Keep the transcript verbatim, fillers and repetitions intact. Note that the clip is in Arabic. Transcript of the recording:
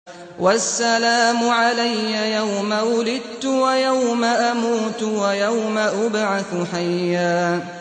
وَالسَّلَامُ عَلَيَّ يَوْمَ وُلِدتُّ وَيَوْمَ أَمُوتُ وَيَوْمَ أُبْعَثُ حَيًّا